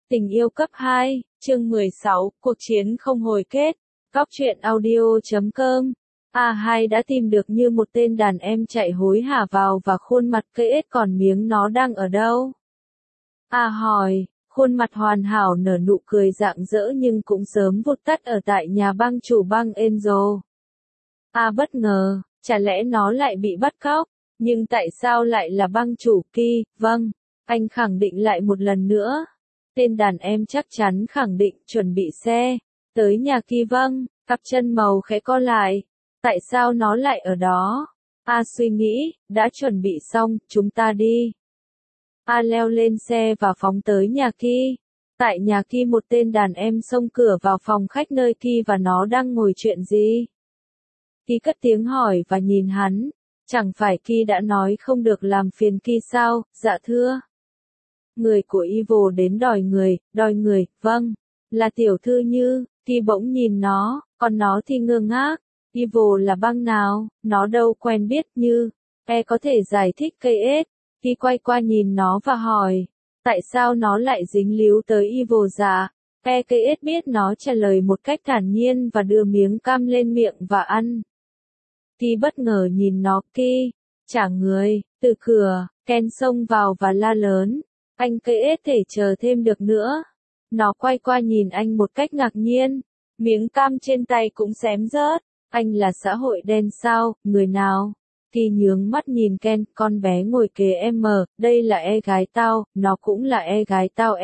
Tình yêu cấp 2, chương 16, cuộc chiến không hồi kết. Góc truyện audio.com. A2 đã tìm được như một tên đàn em chạy hối hả vào và khuôn mặt cây ếch còn miếng nó đang ở đâu? A hỏi, khuôn mặt hoàn hảo nở nụ cười rạng rỡ nhưng cũng sớm vụt tắt ở tại nhà bang chủ bang Angel. A bất ngờ, chả lẽ nó lại bị bắt cóc? Nhưng tại sao lại là bang chủ Ki? Vâng, anh khẳng định lại một lần nữa. Tên đàn em chắc chắn khẳng định chuẩn bị xe. Tới nhà Ki vâng, cặp chân màu khẽ co lại. Tại sao nó lại ở đó? A suy nghĩ, đã chuẩn bị xong, chúng ta đi. A leo lên xe và phóng tới nhà Ki. Tại nhà Ki một tên đàn em xông cửa vào phòng khách nơi Ki và nó đang ngồi chuyện gì. Ki cất tiếng hỏi và nhìn hắn. Chẳng phải Ki đã nói không được làm phiền Ki sao? Dạ thưa. Người của Evil đến đòi người, vâng, là tiểu thư Như. Ki bỗng nhìn nó, còn nó thì ngơ ngác. Evil là bang nào? Nó đâu quen biết Như. Có thể giải thích cây ếch. Ki quay qua nhìn nó và hỏi, tại sao nó lại dính líu tới Evil dạ? Cây ếch biết nó trả lời một cách thản nhiên và đưa miếng cam lên miệng và ăn. Ki bất ngờ nhìn nó. Ki, trả người. Từ cửa, Ken xông vào và la lớn. Anh cây ếch thể chờ thêm được nữa. Nó quay qua nhìn anh một cách ngạc nhiên. Miếng cam trên tay cũng xém rớt. Anh là xã hội đen sao, người nào? Ki nhướng mắt nhìn Ken, con bé ngồi kế em. Đây là gái tao, nó cũng là gái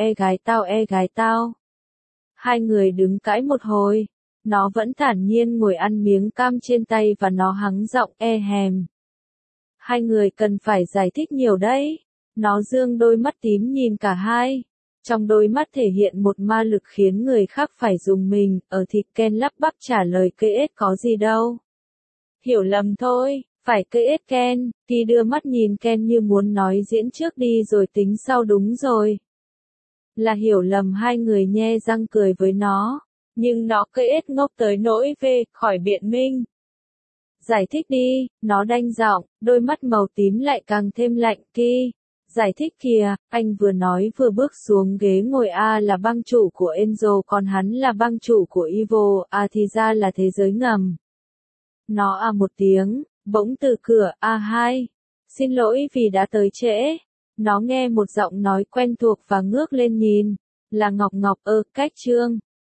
tao. Hai người đứng cãi một hồi. Nó vẫn thản nhiên ngồi ăn miếng cam trên tay và nó hắng giọng hèm. Hai người cần phải giải thích nhiều đấy. Nó dương đôi mắt tím nhìn cả hai. Trong đôi mắt thể hiện một ma lực khiến người khác phải rùng mình. Ở thịt Ken lắp bắp trả lời cây ếch có gì đâu. Hiểu lầm thôi, phải cây ếch Ken. Ki đưa mắt nhìn Ken như muốn nói diễn trước đi rồi tính sau đúng rồi. Là hiểu lầm. Hai người nhe răng cười với nó. Nhưng nó cây ếch ngốc tới nỗi về khỏi biện minh. Giải thích đi, nó đanh giọng, đôi mắt màu tím lại càng thêm lạnh. Ki, giải thích kìa, anh vừa nói vừa bước xuống ghế ngồi. A là bang chủ của Angel còn hắn là bang chủ của Evil. Thì ra là thế giới ngầm. Nó một tiếng, bỗng từ cửa. A2, xin lỗi vì đã tới trễ. Nó nghe một giọng nói quen thuộc và ngước lên nhìn. Là Ngọc Ngọc. Cách Trương.